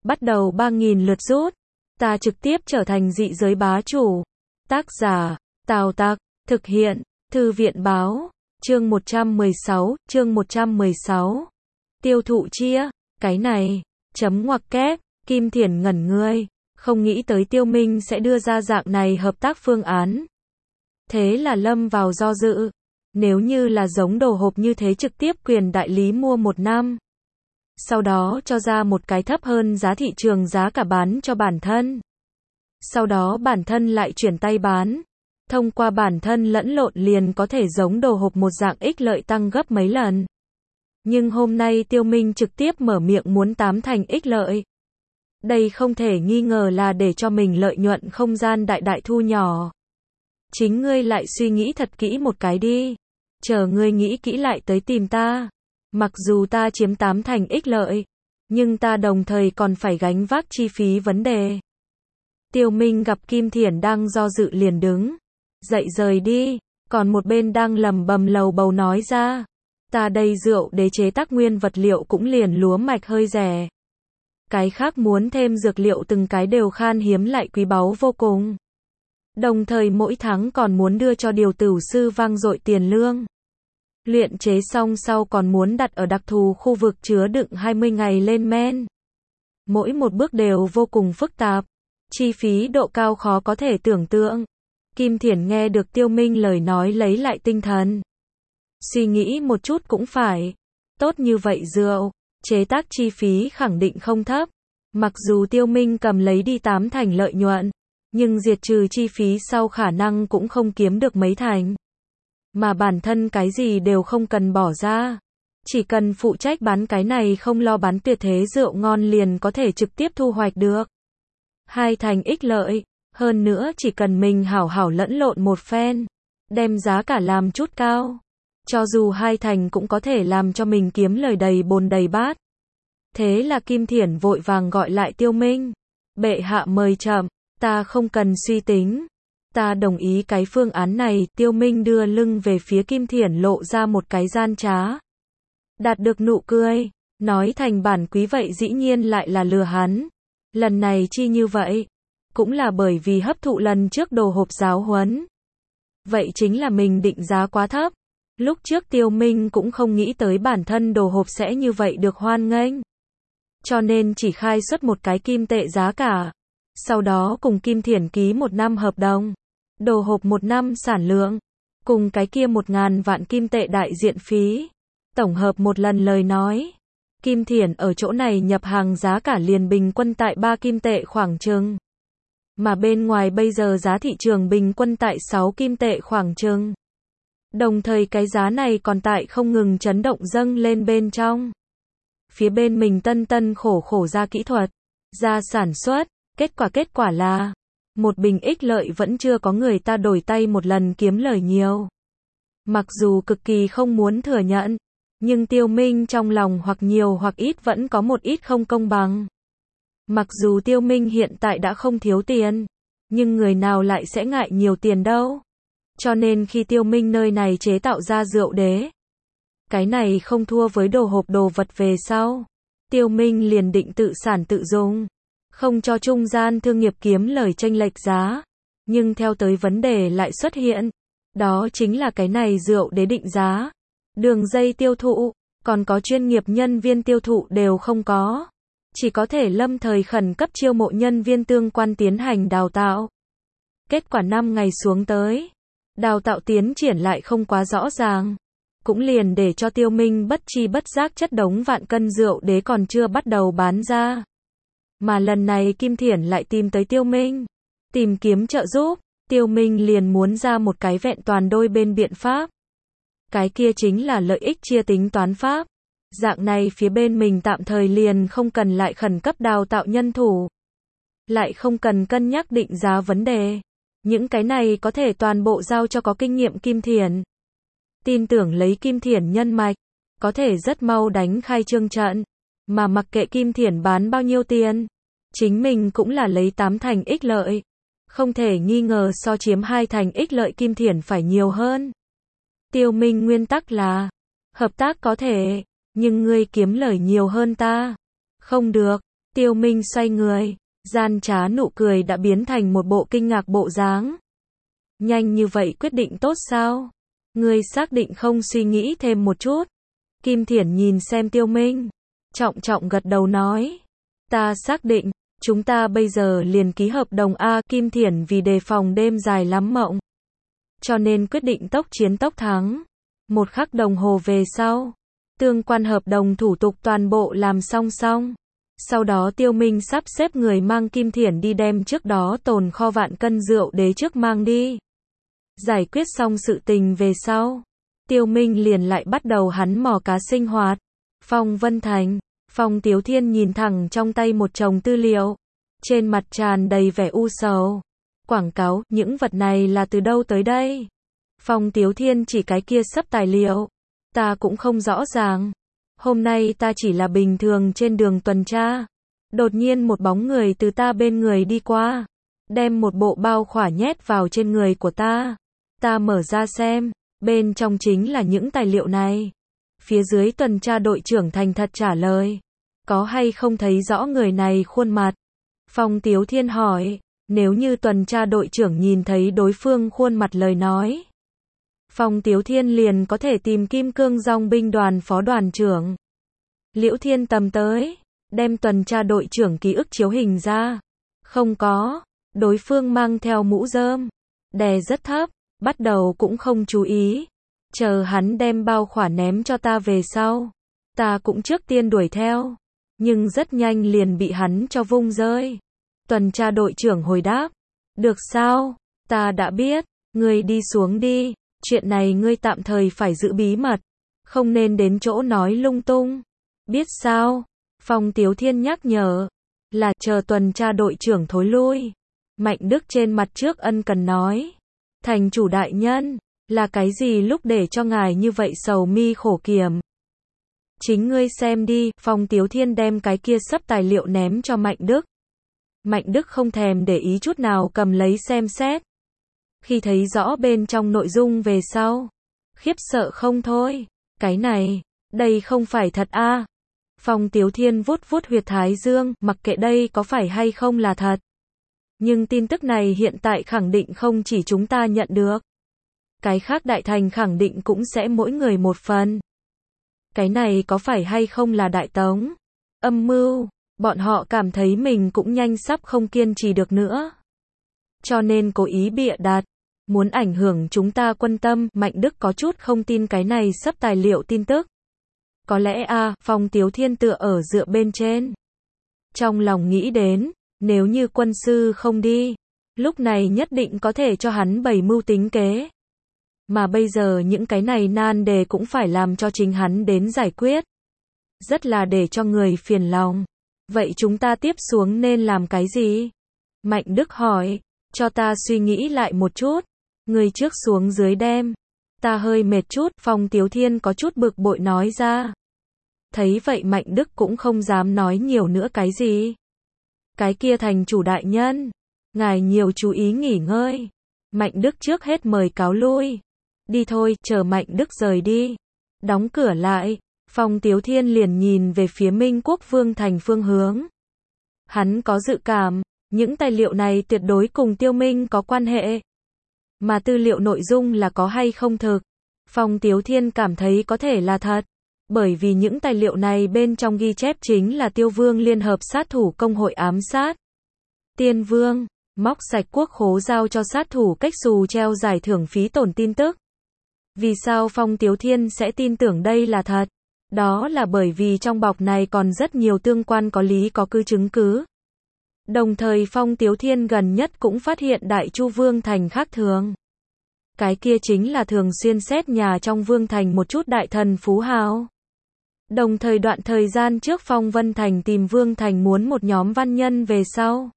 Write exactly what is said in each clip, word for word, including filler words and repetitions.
bắt đầu ba nghìn lượt rút. Ta trực tiếp trở thành dị giới bá chủ. Tác giả, Tào Tặc, thực hiện, Thư viện báo, chương một trăm mười sáu, chương một trăm mười sáu. Tiêu thụ chia, cái này, chấm ngoặc kép, Kim Thiển ngẩn người, không nghĩ tới Tiêu Minh sẽ đưa ra dạng này hợp tác phương án. Thế là lâm vào do dự, nếu như là giống đồ hộp như thế trực tiếp quyền đại lý mua một năm. Sau đó cho ra một cái thấp hơn giá thị trường giá cả bán cho bản thân. Sau đó bản thân lại chuyển tay bán. Thông qua bản thân lẫn lộn liền có thể giống đồ hộp một dạng ích lợi tăng gấp mấy lần. Nhưng hôm nay Tiêu Minh trực tiếp mở miệng muốn tám thành ích lợi. Đây không thể nghi ngờ là để cho mình lợi nhuận không gian đại đại thu nhỏ. Chính ngươi lại suy nghĩ thật kỹ một cái đi. Chờ ngươi nghĩ kỹ lại tới tìm ta. Mặc dù ta chiếm tám thành ích lợi, nhưng ta đồng thời còn phải gánh vác chi phí vấn đề. Tiêu Minh gặp Kim Thiển đang do dự liền đứng dậy rời đi, còn một bên đang lầm bầm lầu bầu nói ra, ta đây rượu đế chế tác nguyên vật liệu cũng liền lúa mạch hơi rẻ. Cái khác muốn thêm dược liệu từng cái đều khan hiếm lại quý báu vô cùng. Đồng thời mỗi tháng còn muốn đưa cho điều tửu sư vang dội tiền lương. Luyện chế xong sau còn muốn đặt ở đặc thù khu vực chứa đựng hai mươi ngày lên men. Mỗi một bước đều vô cùng phức tạp. Chi phí độ cao khó có thể tưởng tượng. Kim Thiển nghe được Tiêu Minh lời nói lấy lại tinh thần. Suy nghĩ một chút cũng phải. Tốt như vậy rượu, chế tác chi phí khẳng định không thấp. Mặc dù Tiêu Minh cầm lấy đi tám thành lợi nhuận, nhưng diệt trừ chi phí sau khả năng cũng không kiếm được mấy thành. Mà bản thân cái gì đều không cần bỏ ra. Chỉ cần phụ trách bán cái này không lo bán tuyệt thế rượu ngon liền có thể trực tiếp thu hoạch được. Hai thành ích lợi, hơn nữa chỉ cần mình hảo hảo lẫn lộn một phen, đem giá cả làm chút cao. Cho dù hai thành cũng có thể làm cho mình kiếm lời đầy bồn đầy bát. Thế là Kim Thiển vội vàng gọi lại Tiêu Minh. Bệ hạ mời chậm, ta không cần suy tính. Ta đồng ý cái phương án này. Tiêu Minh đưa lưng về phía Kim Thiển lộ ra một cái gian trá. Đạt được nụ cười, nói thành bản quý vậy dĩ nhiên lại là lừa hắn. Lần này chi như vậy, cũng là bởi vì hấp thụ lần trước đồ hộp giáo huấn. Vậy chính là mình định giá quá thấp. Lúc trước Tiêu Minh cũng không nghĩ tới bản thân đồ hộp sẽ như vậy được hoan nghênh. Cho nên chỉ khai xuất một cái kim tệ giá cả. Sau đó cùng Kim Thiển ký một năm hợp đồng. Đồ hộp một năm sản lượng. Cùng cái kia một ngàn vạn kim tệ đại diện phí. Tổng hợp một lần lời nói. Kim Thiển ở chỗ này nhập hàng giá cả liền bình quân tại ba kim tệ khoảng chừng. Mà bên ngoài bây giờ giá thị trường bình quân tại sáu kim tệ khoảng chừng. Đồng thời cái giá này còn tại không ngừng chấn động dâng lên bên trong. Phía bên mình tân tân khổ khổ ra kỹ thuật, ra sản xuất, kết quả kết quả là một bình ích lợi vẫn chưa có người ta đổi tay một lần kiếm lời nhiều. Mặc dù cực kỳ không muốn thừa nhận, nhưng Tiêu Minh trong lòng hoặc nhiều hoặc ít vẫn có một ít không công bằng. Mặc dù Tiêu Minh hiện tại đã không thiếu tiền, nhưng người nào lại sẽ ngại nhiều tiền đâu. Cho nên khi Tiêu Minh nơi này chế tạo ra rượu đế, cái này không thua với đồ hộp đồ vật về sau. Tiêu Minh liền định tự sản tự dùng, không cho trung gian thương nghiệp kiếm lời chênh lệch giá. Nhưng theo tới vấn đề lại xuất hiện, đó chính là cái này rượu đế định giá, đường dây tiêu thụ, còn có chuyên nghiệp nhân viên tiêu thụ đều không có. Chỉ có thể lâm thời khẩn cấp chiêu mộ nhân viên tương quan tiến hành đào tạo. Kết quả năm ngày xuống tới, đào tạo tiến triển lại không quá rõ ràng. Cũng liền để cho Tiêu Minh bất chi bất giác chất đống vạn cân rượu đế còn chưa bắt đầu bán ra. Mà lần này Kim Thiển lại tìm tới Tiêu Minh, tìm kiếm trợ giúp. Tiêu Minh liền muốn ra một cái vẹn toàn đôi bên biện pháp. Cái kia chính là lợi ích chia tính toán pháp. Dạng này phía bên mình tạm thời liền không cần lại khẩn cấp đào tạo nhân thủ. Lại không cần cân nhắc định giá vấn đề. Những cái này có thể toàn bộ giao cho có kinh nghiệm Kim Thiển. Tin tưởng lấy Kim Thiển nhân mạch, có thể rất mau đánh khai trương trận. Mà mặc kệ Kim Thiển bán bao nhiêu tiền, chính mình cũng là lấy tám thành ích lợi. Không thể nghi ngờ so chiếm hai thành ích lợi Kim Thiển phải nhiều hơn. Tiêu Minh nguyên tắc là, hợp tác có thể, nhưng ngươi kiếm lời nhiều hơn ta. Không được. Tiêu Minh xoay người, gian trá nụ cười đã biến thành một bộ kinh ngạc bộ dáng. Nhanh như vậy quyết định tốt sao? Ngươi xác định không suy nghĩ thêm một chút? Kim Thiển nhìn xem Tiêu Minh, trọng trọng gật đầu nói. Ta xác định, chúng ta bây giờ liền ký hợp đồng A. Kim Thiển vì đề phòng đêm dài lắm mộng, cho nên quyết định tốc chiến tốc thắng. Một khắc đồng hồ về sau, tương quan hợp đồng thủ tục toàn bộ làm xong xong. Sau đó Tiêu Minh sắp xếp người mang Kim Thiển đi đem trước đó tồn kho vạn cân rượu đế trước mang đi. Giải quyết xong sự tình về sau, Tiêu Minh liền lại bắt đầu hắn mò cá sinh hoạt. Phong Vân Thành, Phong Tiếu Thiên nhìn thẳng trong tay một chồng tư liệu, trên mặt tràn đầy vẻ u sầu. Quảng cáo, những vật này là từ đâu tới đây? Phong Tiếu Thiên chỉ cái kia sấp tài liệu, ta cũng không rõ ràng. Hôm nay ta chỉ là bình thường trên đường tuần tra, đột nhiên một bóng người từ ta bên người đi qua, đem một bộ bao khỏa nhét vào trên người của ta. Ta mở ra xem, bên trong chính là những tài liệu này. Phía dưới tuần tra đội trưởng thành thật trả lời, có hay không thấy rõ người này khuôn mặt? Phong Tiếu Thiên hỏi, nếu như tuần tra đội trưởng nhìn thấy đối phương khuôn mặt lời nói, Phong Tiếu Thiên liền có thể tìm Kim Cương Dòng binh đoàn phó đoàn trưởng Liễu Thiên Tầm tới, đem tuần tra đội trưởng ký ức chiếu hình ra. Không có, đối phương mang theo mũ rơm, đè rất thấp, bắt đầu cũng không chú ý. Chờ hắn đem bao khỏa ném cho ta về sau, ta cũng trước tiên đuổi theo, nhưng rất nhanh liền bị hắn cho vung rơi. Tuần tra đội trưởng hồi đáp, được sao, ta đã biết, ngươi đi xuống đi, chuyện này ngươi tạm thời phải giữ bí mật, không nên đến chỗ nói lung tung. Biết sao? Phong Tiếu Thiên nhắc nhở, là chờ tuần tra đội trưởng thối lui. Mạnh Đức trên mặt trước ân cần nói, thành chủ đại nhân, là cái gì lúc để cho ngài như vậy sầu mi khổ kiểm? Chính ngươi xem đi. Phong Tiếu Thiên đem cái kia sấp tài liệu ném cho Mạnh Đức. Mạnh Đức không thèm để ý chút nào cầm lấy xem xét. Khi thấy rõ bên trong nội dung về sau, khiếp sợ không thôi. Cái này, đây không phải thật a? À? Phong Tiếu Thiên vuốt vuốt huyệt thái dương, mặc kệ đây có phải hay không là thật. Nhưng tin tức này hiện tại khẳng định không chỉ chúng ta nhận được. Cái khác đại thành khẳng định cũng sẽ mỗi người một phần. Cái này có phải hay không là đại tống? Âm mưu, bọn họ cảm thấy mình cũng nhanh sắp không kiên trì được nữa. Cho nên cố ý bịa đặt, muốn ảnh hưởng chúng ta quân tâm. Mạnh Đức có chút không tin cái này sắp tài liệu tin tức. Có lẽ a, à, Phong Tiếu Thiên tựa ở dựa bên trên. Trong lòng nghĩ đến, nếu như quân sư không đi, lúc này nhất định có thể cho hắn bày mưu tính kế. Mà bây giờ những cái này nan đề cũng phải làm cho chính hắn đến giải quyết. Rất là để cho người phiền lòng. Vậy chúng ta tiếp xuống nên làm cái gì? Mạnh Đức hỏi, cho ta suy nghĩ lại một chút. Người trước xuống dưới đem. Ta hơi mệt chút. Phong Tiếu Thiên có chút bực bội nói ra. Thấy vậy Mạnh Đức cũng không dám nói nhiều nữa cái gì. Cái kia thành chủ đại nhân, ngài nhiều chú ý nghỉ ngơi. Mạnh Đức trước hết mời cáo lui. Đi thôi, chờ Mạnh Đức rời đi. Đóng cửa lại, Phong Tiếu Thiên liền nhìn về phía Minh Quốc Vương thành phương hướng. Hắn có dự cảm, những tài liệu này tuyệt đối cùng Tiêu Minh có quan hệ. Mà tư liệu nội dung là có hay không thực, Phong Tiếu Thiên cảm thấy có thể là thật. Bởi vì những tài liệu này bên trong ghi chép chính là Tiêu Vương liên hợp sát thủ công hội ám sát Tiên Vương, móc sạch quốc khố giao cho sát thủ cách xù treo giải thưởng phí tổn tin tức. Vì sao Phong Tiếu Thiên sẽ tin tưởng đây là thật? Đó là bởi vì trong bọc này còn rất nhiều tương quan có lý có cứ chứng cứ. Đồng thời Phong Tiếu Thiên gần nhất cũng phát hiện Đại Chu Vương thành khác thường. Cái kia chính là thường xuyên xét nhà trong Vương thành một chút đại thần phú hào. Đồng thời đoạn thời gian trước Phong Vân Thành tìm Vương Thành muốn một nhóm văn nhân về sau.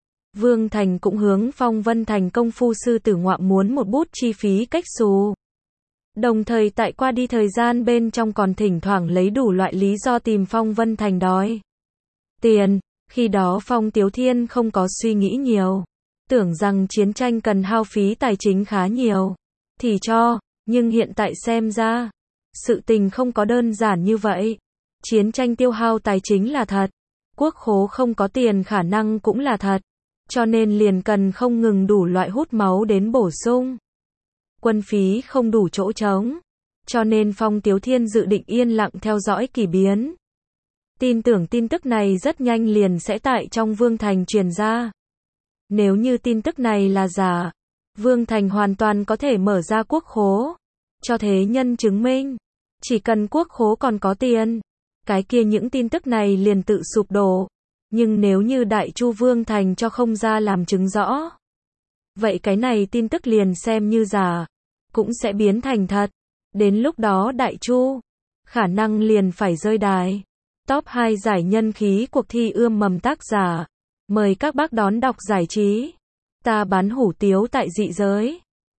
Vương Thành cũng hướng Phong Vân Thành công phu sư tử ngoạm muốn một bút chi phí cách xù. Đồng thời tại qua đi thời gian bên trong còn thỉnh thoảng lấy đủ loại lý do tìm Phong Vân Thành đòi tiền. Khi đó Phong Tiếu Thiên không có suy nghĩ nhiều, tưởng rằng chiến tranh cần hao phí tài chính khá nhiều, thì cho, nhưng hiện tại xem ra, sự tình không có đơn giản như vậy. Chiến tranh tiêu hao tài chính là thật, Quốc khố không có tiền khả năng cũng là thật, cho nên liền cần không ngừng đủ loại hút máu đến bổ sung. Quân phí không đủ chỗ trống, cho nên Phong Tiếu Thiên dự định yên lặng theo dõi kỳ biến. Tin tưởng tin tức này rất nhanh liền sẽ tại trong Vương Thành truyền ra. Nếu như tin tức này là giả, Vương Thành hoàn toàn có thể mở ra quốc khố, cho thế nhân chứng minh. Chỉ cần quốc khố còn có tiền, cái kia những tin tức này liền tự sụp đổ. Nhưng nếu như Đại Chu Vương Thành cho không ra làm chứng rõ, vậy cái này tin tức liền xem như giả, cũng sẽ biến thành thật. Đến lúc đó Đại Chu, khả năng liền phải rơi đài. Top hai giải nhân khí cuộc thi ươm mầm tác giả. Mời các bác đón đọc giải trí. Ta bán hủ tiếu tại dị giới.